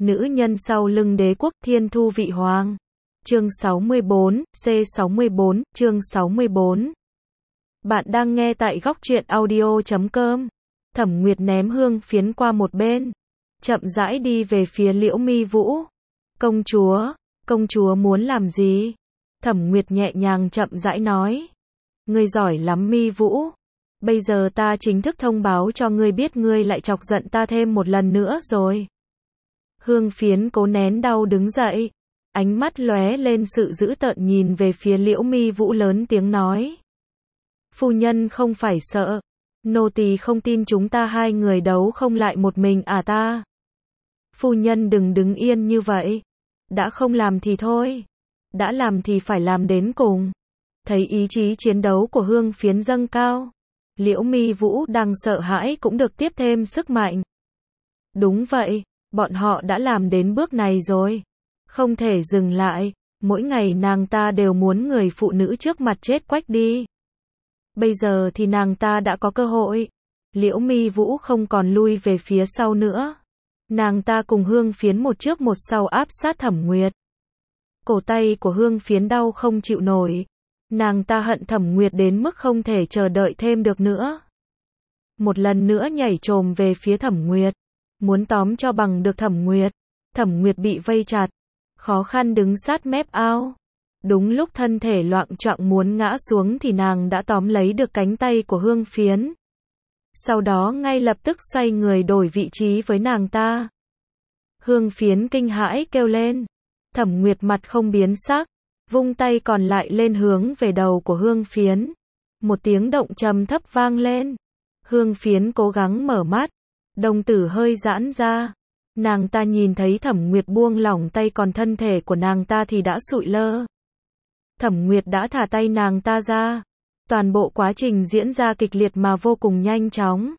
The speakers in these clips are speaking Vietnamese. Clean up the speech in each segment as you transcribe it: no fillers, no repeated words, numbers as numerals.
Nữ nhân sau lưng đế quốc Thiên Thu Vị Hoàng. Chương 64, C64, chương 64. Bạn đang nghe tại góc truyện audio.com. Thẩm Nguyệt ném hương phiến qua một bên, chậm rãi đi về phía Liễu Mi Vũ. Công chúa muốn làm gì? Thẩm Nguyệt nhẹ nhàng chậm rãi nói. Ngươi giỏi lắm Mi Vũ. Bây giờ ta chính thức thông báo cho ngươi biết ngươi lại chọc giận ta thêm một lần nữa rồi. Hương phiến cố nén đau đứng dậy, ánh mắt lóe lên sự dữ tợn nhìn về phía Liễu Mi Vũ lớn tiếng nói. Phu nhân không phải sợ, nô tỳ không tin chúng ta hai người đấu không lại một mình à ta. Phu nhân đừng đứng yên như vậy, đã không làm thì thôi, đã làm thì phải làm đến cùng. Thấy ý chí chiến đấu của hương phiến dâng cao, Liễu Mi Vũ đang sợ hãi cũng được tiếp thêm sức mạnh. Đúng vậy, bọn họ đã làm đến bước này rồi, không thể dừng lại, mỗi ngày nàng ta đều muốn người phụ nữ trước mặt chết quách đi. Bây giờ thì nàng ta đã có cơ hội. Liễu Mi Vũ không còn lui về phía sau nữa. Nàng ta cùng hương phiến một trước một sau áp sát Thẩm Nguyệt. Cổ tay của hương phiến đau không chịu nổi. Nàng ta hận Thẩm Nguyệt đến mức không thể chờ đợi thêm được nữa. Một lần nữa nhảy chồm về phía Thẩm Nguyệt, muốn tóm cho bằng được Thẩm Nguyệt. Thẩm Nguyệt bị vây chặt, khó khăn đứng sát mép ao. Đúng lúc thân thể loạng choạng muốn ngã xuống thì nàng đã tóm lấy được cánh tay của hương phiến. Sau đó ngay lập tức xoay người đổi vị trí với nàng ta. Hương phiến kinh hãi kêu lên. Thẩm Nguyệt mặt không biến sắc, vung tay còn lại lên hướng về đầu của hương phiến. Một tiếng động trầm thấp vang lên. Hương phiến cố gắng mở mắt, đồng tử hơi giãn ra. Nàng ta nhìn thấy Thẩm Nguyệt buông lỏng tay còn thân thể của nàng ta thì đã sụi lơ. Thẩm Nguyệt đã thả tay nàng ta ra. Toàn bộ quá trình diễn ra kịch liệt mà vô cùng nhanh chóng.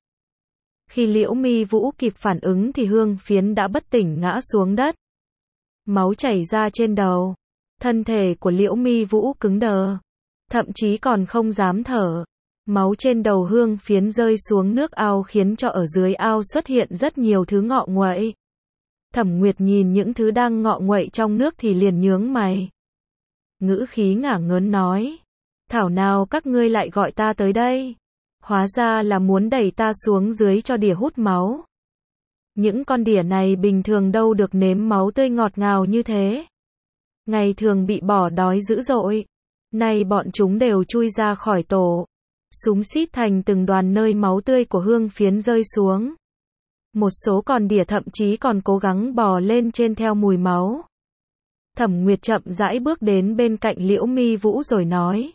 Khi Liễu Mi Vũ kịp phản ứng thì hương phiến đã bất tỉnh ngã xuống đất. Máu chảy ra trên đầu. Thân thể của Liễu Mi Vũ cứng đờ, thậm chí còn không dám thở. Máu trên đầu hương phiến rơi xuống nước ao khiến cho ở dưới ao xuất hiện rất nhiều thứ ngọ nguậy. Thẩm Nguyệt nhìn những thứ đang ngọ nguậy trong nước thì liền nhướng mày. Ngữ khí ngả ngớn nói. Thảo nào các ngươi lại gọi ta tới đây? Hóa ra là muốn đẩy ta xuống dưới cho đỉa hút máu. Những con đỉa này bình thường đâu được nếm máu tươi ngọt ngào như thế. Ngày thường bị bỏ đói dữ dội. Nay bọn chúng đều chui ra khỏi tổ. Xúm xít thành từng đoàn nơi máu tươi của hương phiến rơi xuống. Một số con đỉa thậm chí còn cố gắng bò lên trên theo mùi máu. Thẩm Nguyệt chậm rãi bước đến bên cạnh Liễu Mi Vũ rồi nói.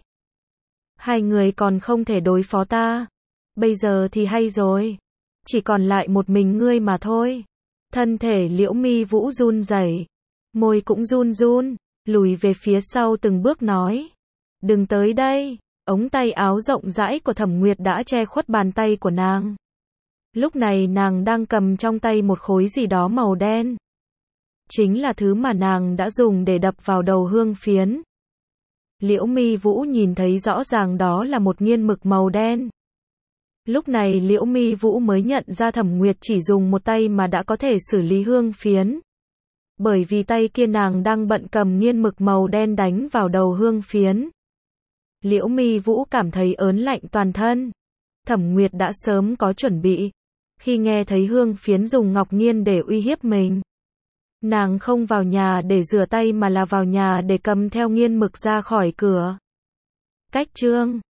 Hai người còn không thể đối phó ta. Bây giờ thì hay rồi. Chỉ còn lại một mình ngươi mà thôi. Thân thể Liễu Mi Vũ run rẩy, môi cũng run run, lùi về phía sau từng bước nói. Đừng tới đây. Ống tay áo rộng rãi của Thẩm Nguyệt đã che khuất bàn tay của nàng. Lúc này nàng đang cầm trong tay một khối gì đó màu đen. Chính là thứ mà nàng đã dùng để đập vào đầu hương phiến. Liễu Mi Vũ nhìn thấy rõ ràng đó là một nghiên mực màu đen. Lúc này Liễu Mi Vũ mới nhận ra Thẩm Nguyệt chỉ dùng một tay mà đã có thể xử lý hương phiến. Bởi vì tay kia nàng đang bận cầm nghiên mực màu đen đánh vào đầu hương phiến. Liễu Mi Vũ cảm thấy ớn lạnh toàn thân. Thẩm Nguyệt đã sớm có chuẩn bị. Khi nghe thấy hương phiến dùng ngọc nghiên để uy hiếp mình, nàng không vào nhà để rửa tay mà là vào nhà để cầm theo nghiên mực ra khỏi cửa. Cách chương